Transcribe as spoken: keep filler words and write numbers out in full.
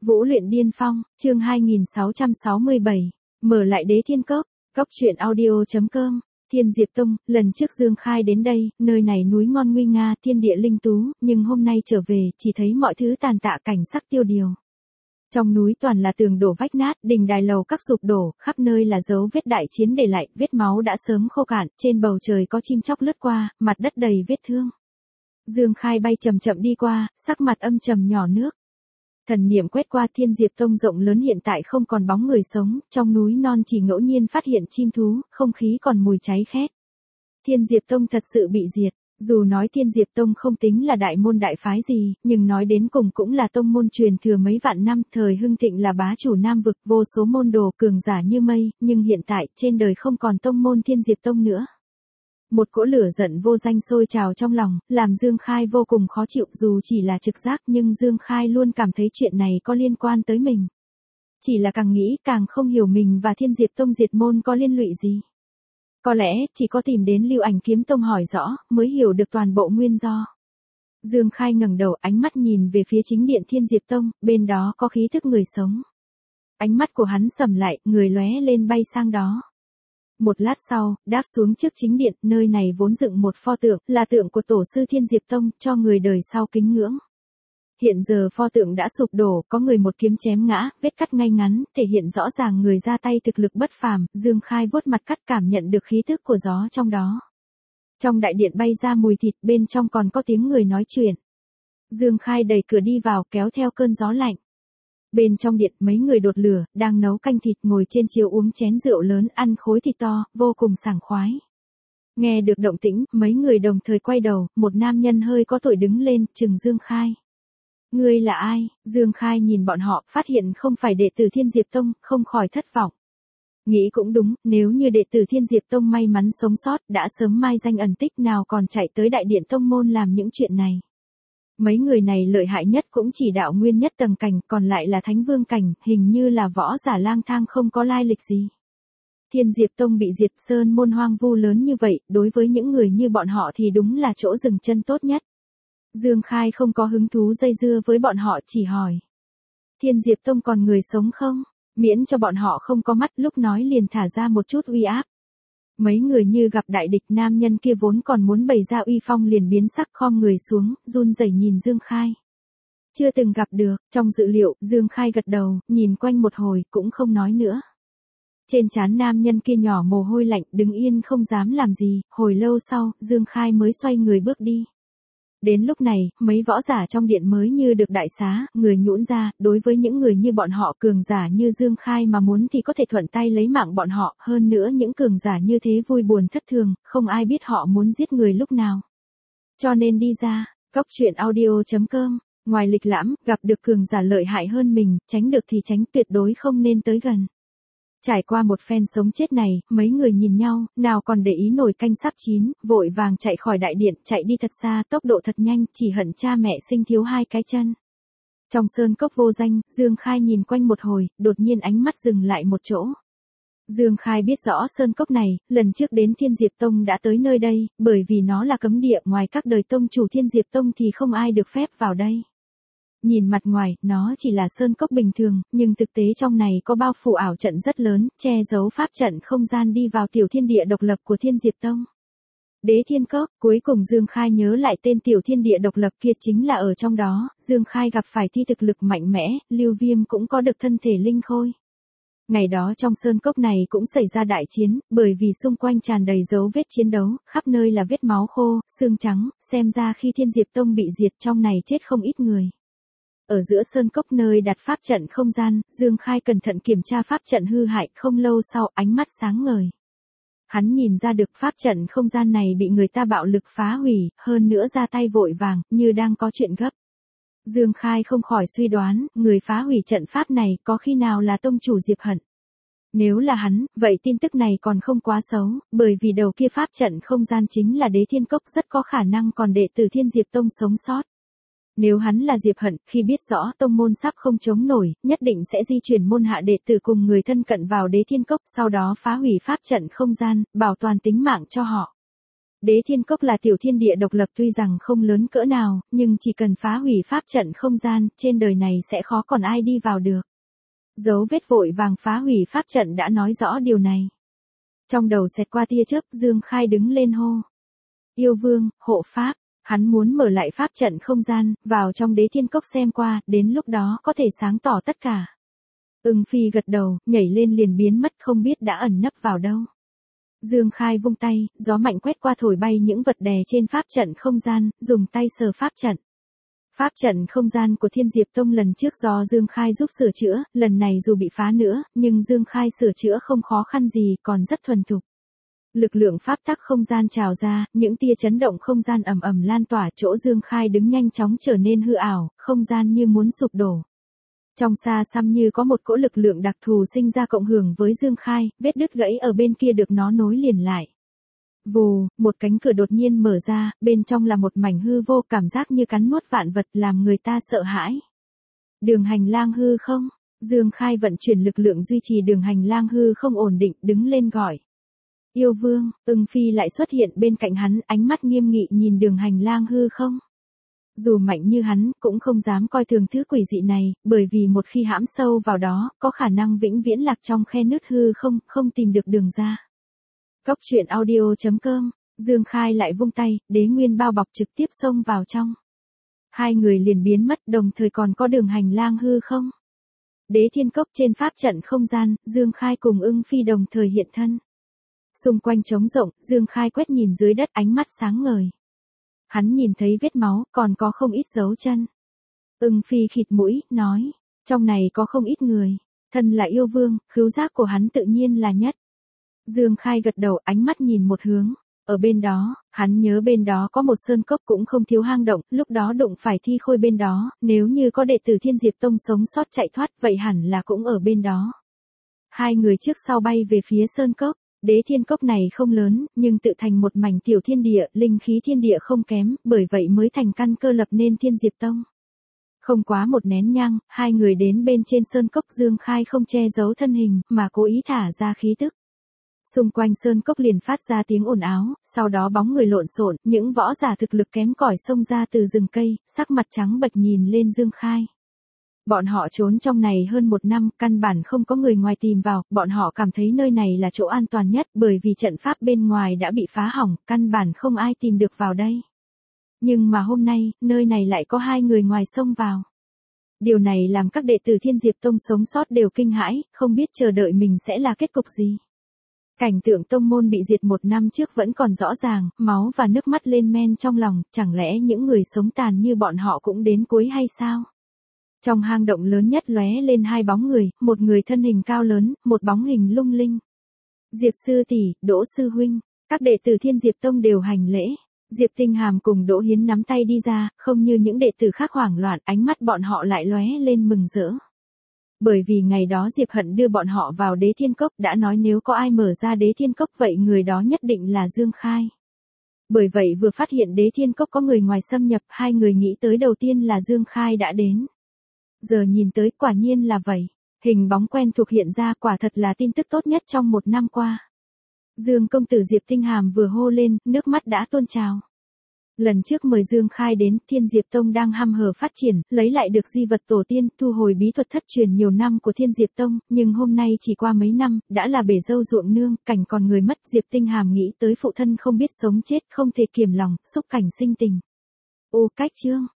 Vũ luyện điên phong, chương hai nghìn sáu trăm sáu mươi bảy, mở lại đế thiên cốc, cốc truyện audio.com, Thiên Diệp Tông. Lần trước Dương Khai đến đây, nơi này núi ngon nguy nga, thiên địa linh tú, nhưng hôm nay trở về, chỉ thấy mọi thứ tàn tạ cảnh sắc tiêu điều. Trong núi toàn là tường đổ vách nát, đình đài lầu các sụp đổ, khắp nơi là dấu vết đại chiến để lại, vết máu đã sớm khô cạn, trên bầu trời có chim chóc lướt qua, mặt đất đầy vết thương. Dương Khai bay chậm chậm đi qua, sắc mặt âm trầm nhỏ nước. Thần niệm quét qua Thiên Diệp Tông rộng lớn hiện tại không còn bóng người sống, trong núi non chỉ ngẫu nhiên phát hiện chim thú, không khí còn mùi cháy khét. Thiên Diệp Tông thật sự bị diệt, dù nói Thiên Diệp Tông không tính là đại môn đại phái gì, nhưng nói đến cùng cũng là tông môn truyền thừa mấy vạn năm, thời hưng thịnh là bá chủ Nam vực, vô số môn đồ cường giả như mây, nhưng hiện tại trên đời không còn tông môn Thiên Diệp Tông nữa. Một cỗ lửa giận vô danh sôi trào trong lòng, làm Dương Khai vô cùng khó chịu, dù chỉ là trực giác nhưng Dương Khai luôn cảm thấy chuyện này có liên quan tới mình. Chỉ là càng nghĩ càng không hiểu mình và Thiên Diệp Tông diệt môn có liên lụy gì. Có lẽ chỉ có tìm đến Lưu Ảnh Kiếm Tông hỏi rõ mới hiểu được toàn bộ nguyên do. Dương Khai ngẩng đầu, ánh mắt nhìn về phía chính điện Thiên Diệp Tông, bên đó có khí thức người sống. Ánh mắt của hắn sầm lại, người lóe lên bay sang đó. Một lát sau, đáp xuống trước chính điện, nơi này vốn dựng một pho tượng, là tượng của tổ sư Thiên Diệp Tông, cho người đời sau kính ngưỡng. Hiện giờ pho tượng đã sụp đổ, có người một kiếm chém ngã, vết cắt ngay ngắn, thể hiện rõ ràng người ra tay thực lực bất phàm. Dương Khai vuốt mặt cắt cảm nhận được khí tức của gió trong đó. Trong đại điện bay ra mùi thịt, bên trong còn có tiếng người nói chuyện. Dương Khai đẩy cửa đi vào, kéo theo cơn gió lạnh. Bên trong điện mấy người đột lửa, đang nấu canh thịt, ngồi trên chiếu uống chén rượu lớn, ăn khối thịt to, vô cùng sảng khoái. Nghe được động tĩnh, mấy người đồng thời quay đầu, một nam nhân hơi có tuổi đứng lên, trừng Dương Khai. Ngươi là ai? Dương Khai nhìn bọn họ, phát hiện không phải đệ tử Thiên Diệp Tông, không khỏi thất vọng. Nghĩ cũng đúng, nếu như đệ tử Thiên Diệp Tông may mắn sống sót, đã sớm mai danh ẩn tích, nào còn chạy tới đại điện tông môn làm những chuyện này. Mấy người này lợi hại nhất cũng chỉ đạo nguyên nhất tầng cảnh, còn lại là thánh vương cảnh, hình như là võ giả lang thang không có lai lịch gì. Thiên Diệp Tông bị diệt, sơn môn hoang vu lớn như vậy, đối với những người như bọn họ thì đúng là chỗ dừng chân tốt nhất. Dương Khai không có hứng thú dây dưa với bọn họ, chỉ hỏi. Thiên Diệp Tông còn người sống không? Miễn cho bọn họ không có mắt, lúc nói liền thả ra một chút uy áp. Mấy người như gặp đại địch, nam nhân kia vốn còn muốn bày ra uy phong liền biến sắc, khom người xuống, run rẩy nhìn Dương Khai. Chưa từng gặp được, trong dự liệu, Dương Khai gật đầu, nhìn quanh một hồi, cũng không nói nữa. Trên trán nam nhân kia nhỏ mồ hôi lạnh, đứng yên không dám làm gì, hồi lâu sau, Dương Khai mới xoay người bước đi. Đến lúc này, mấy võ giả trong điện mới như được đại xá, người nhũn ra, đối với những người như bọn họ, cường giả như Dương Khai mà muốn thì có thể thuận tay lấy mạng bọn họ, hơn nữa những cường giả như thế vui buồn thất thường, không ai biết họ muốn giết người lúc nào. Cho nên đi ra, cốc truyện audio.com, ngoài lịch lãm, gặp được cường giả lợi hại hơn mình, tránh được thì tránh, tuyệt đối không nên tới gần. Trải qua một phen sống chết này, mấy người nhìn nhau, nào còn để ý nổi canh sắp chín, vội vàng chạy khỏi đại điện, chạy đi thật xa, tốc độ thật nhanh, chỉ hận cha mẹ sinh thiếu hai cái chân. Trong sơn cốc vô danh, Dương Khai nhìn quanh một hồi, đột nhiên ánh mắt dừng lại một chỗ. Dương Khai biết rõ sơn cốc này, lần trước đến Thiên Diệp Tông đã tới nơi đây, bởi vì nó là cấm địa, ngoài các đời tông chủ Thiên Diệp Tông thì không ai được phép vào đây. Nhìn mặt ngoài, nó chỉ là sơn cốc bình thường, nhưng thực tế trong này có bao phủ ảo trận rất lớn, che giấu pháp trận không gian đi vào tiểu thiên địa độc lập của Thiên Diệp Tông. Đế Thiên Cốc, cuối cùng Dương Khai nhớ lại tên tiểu thiên địa độc lập kia chính là ở trong đó, Dương Khai gặp phải thi thực lực mạnh mẽ, Lưu Viêm cũng có được thân thể linh khôi. Ngày đó trong sơn cốc này cũng xảy ra đại chiến, bởi vì xung quanh tràn đầy dấu vết chiến đấu, khắp nơi là vết máu khô, xương trắng, xem ra khi Thiên Diệp Tông bị diệt trong này chết không ít người. Ở giữa sơn cốc nơi đặt pháp trận không gian, Dương Khai cẩn thận kiểm tra pháp trận hư hại, không lâu sau ánh mắt sáng ngời. Hắn nhìn ra được pháp trận không gian này bị người ta bạo lực phá hủy, hơn nữa ra tay vội vàng, như đang có chuyện gấp. Dương Khai không khỏi suy đoán, người phá hủy trận pháp này có khi nào là tông chủ Diệp Hận. Nếu là hắn, vậy tin tức này còn không quá xấu, bởi vì đầu kia pháp trận không gian chính là Đế Thiên Cốc, rất có khả năng còn đệ tử Thiên Diệp Tông sống sót. Nếu hắn là Diệp Hận, khi biết rõ tông môn sắp không chống nổi, nhất định sẽ di chuyển môn hạ đệ tử cùng người thân cận vào Đế Thiên Cốc, sau đó phá hủy pháp trận không gian, bảo toàn tính mạng cho họ. Đế Thiên Cốc là tiểu thiên địa độc lập tuy rằng không lớn cỡ nào, nhưng chỉ cần phá hủy pháp trận không gian, trên đời này sẽ khó còn ai đi vào được. Dấu vết vội vàng phá hủy pháp trận đã nói rõ điều này. Trong đầu xẹt qua tia chớp, Dương Khai đứng lên hô. Yêu vương, hộ pháp, hắn muốn mở lại pháp trận không gian, vào trong Đế Thiên Cốc xem qua, đến lúc đó có thể sáng tỏ tất cả. Ưng Phi gật đầu, nhảy lên liền biến mất không biết đã ẩn nấp vào đâu. Dương Khai vung tay, gió mạnh quét qua thổi bay những vật đè trên pháp trận không gian, dùng tay sờ pháp trận. Pháp trận không gian của Thiên Diệp Tông lần trước do Dương Khai giúp sửa chữa, lần này dù bị phá nữa, nhưng Dương Khai sửa chữa không khó khăn gì, còn rất thuần thục. Lực lượng pháp tắc không gian trào ra, những tia chấn động không gian ầm ầm lan tỏa, chỗ Dương Khai đứng nhanh chóng trở nên hư ảo, không gian như muốn sụp đổ. Trong xa xăm như có một cỗ lực lượng đặc thù sinh ra cộng hưởng với Dương Khai, vết đứt gãy ở bên kia được nó nối liền lại. Vù, một cánh cửa đột nhiên mở ra, bên trong là một mảnh hư vô, cảm giác như cắn nuốt vạn vật làm người ta sợ hãi. Đường hành lang hư không? Dương Khai vận chuyển lực lượng duy trì đường hành lang hư không ổn định, đứng lên gọi. Yêu vương, Ưng Phi lại xuất hiện bên cạnh hắn, ánh mắt nghiêm nghị nhìn đường hành lang hư không. Dù mạnh như hắn, cũng không dám coi thường thứ quỷ dị này, bởi vì một khi hãm sâu vào đó, có khả năng vĩnh viễn lạc trong khe nứt hư không, không tìm được đường ra. Cốc truyện audio chấm com, Dương Khai lại vung tay, đế nguyên bao bọc trực tiếp xông vào trong. Hai người liền biến mất, đồng thời còn có đường hành lang hư không. Đế Thiên Cốc trên pháp trận không gian, Dương Khai cùng Ưng Phi đồng thời hiện thân. Xung quanh trống rộng, Dương Khai quét nhìn dưới đất, ánh mắt sáng ngời. Hắn nhìn thấy vết máu, còn có không ít dấu chân. Ưng Phi khịt mũi, nói, trong này có không ít người. Thân là yêu vương, khứu giác của hắn tự nhiên là nhất. Dương Khai gật đầu, ánh mắt nhìn một hướng. Ở bên đó, hắn nhớ bên đó có một sơn cốc cũng không thiếu hang động, lúc đó đụng phải thi khôi bên đó, nếu như có đệ tử Thiên Diệp Tông sống sót chạy thoát, vậy hẳn là cũng ở bên đó. Hai người trước sau bay về phía sơn cốc. Đế Thiên Cốc này không lớn, nhưng tự thành một mảnh tiểu thiên địa, linh khí thiên địa không kém, bởi vậy mới thành căn cơ lập nên Thiên Diệp Tông. Không quá một nén nhang, hai người đến bên trên sơn cốc. Dương Khai không che giấu thân hình, mà cố ý thả ra khí tức. Xung quanh sơn cốc liền phát ra tiếng ồn ào, sau đó bóng người lộn xộn, những võ giả thực lực kém cỏi xông ra từ rừng cây, sắc mặt trắng bệch nhìn lên Dương Khai. Bọn họ trốn trong này hơn một năm, căn bản không có người ngoài tìm vào, bọn họ cảm thấy nơi này là chỗ an toàn nhất, bởi vì trận pháp bên ngoài đã bị phá hỏng, căn bản không ai tìm được vào đây. Nhưng mà hôm nay, nơi này lại có hai người ngoài xông vào. Điều này làm các đệ tử Thiên Diệp Tông sống sót đều kinh hãi, không biết chờ đợi mình sẽ là kết cục gì. Cảnh tượng tông môn bị diệt một năm trước vẫn còn rõ ràng, máu và nước mắt lên men trong lòng, chẳng lẽ những người sống tàn như bọn họ cũng đến cuối hay sao? Trong hang động lớn nhất lóe lên hai bóng người, một người thân hình cao lớn, một bóng hình lung linh. Diệp sư tỷ, Đỗ sư huynh, các đệ tử Thiên Diệp Tông đều hành lễ. Diệp Tinh Hàm cùng Đỗ Hiến nắm tay đi ra, không như những đệ tử khác hoảng loạn, ánh mắt bọn họ lại lóe lên mừng rỡ. Bởi vì ngày đó Diệp Hận đưa bọn họ vào Đế Thiên Cốc đã nói nếu có ai mở ra Đế Thiên Cốc vậy người đó nhất định là Dương Khai. Bởi vậy vừa phát hiện Đế Thiên Cốc có người ngoài xâm nhập, hai người nghĩ tới đầu tiên là Dương Khai đã đến. Giờ nhìn tới quả nhiên là vậy. Hình bóng quen thuộc hiện ra, quả thật là tin tức tốt nhất trong một năm qua. Dương công tử Diệp Tinh Hàm vừa hô lên, nước mắt đã tuôn trào. Lần trước mời Dương Khai đến, Thiên Diệp Tông đang hăm hở phát triển, lấy lại được di vật tổ tiên, thu hồi bí thuật thất truyền nhiều năm của Thiên Diệp Tông, nhưng hôm nay chỉ qua mấy năm, đã là bể dâu ruộng nương, cảnh còn người mất. Diệp Tinh Hàm nghĩ tới phụ thân không biết sống chết, không thể kiềm lòng, xúc cảnh sinh tình. Ô cách chương.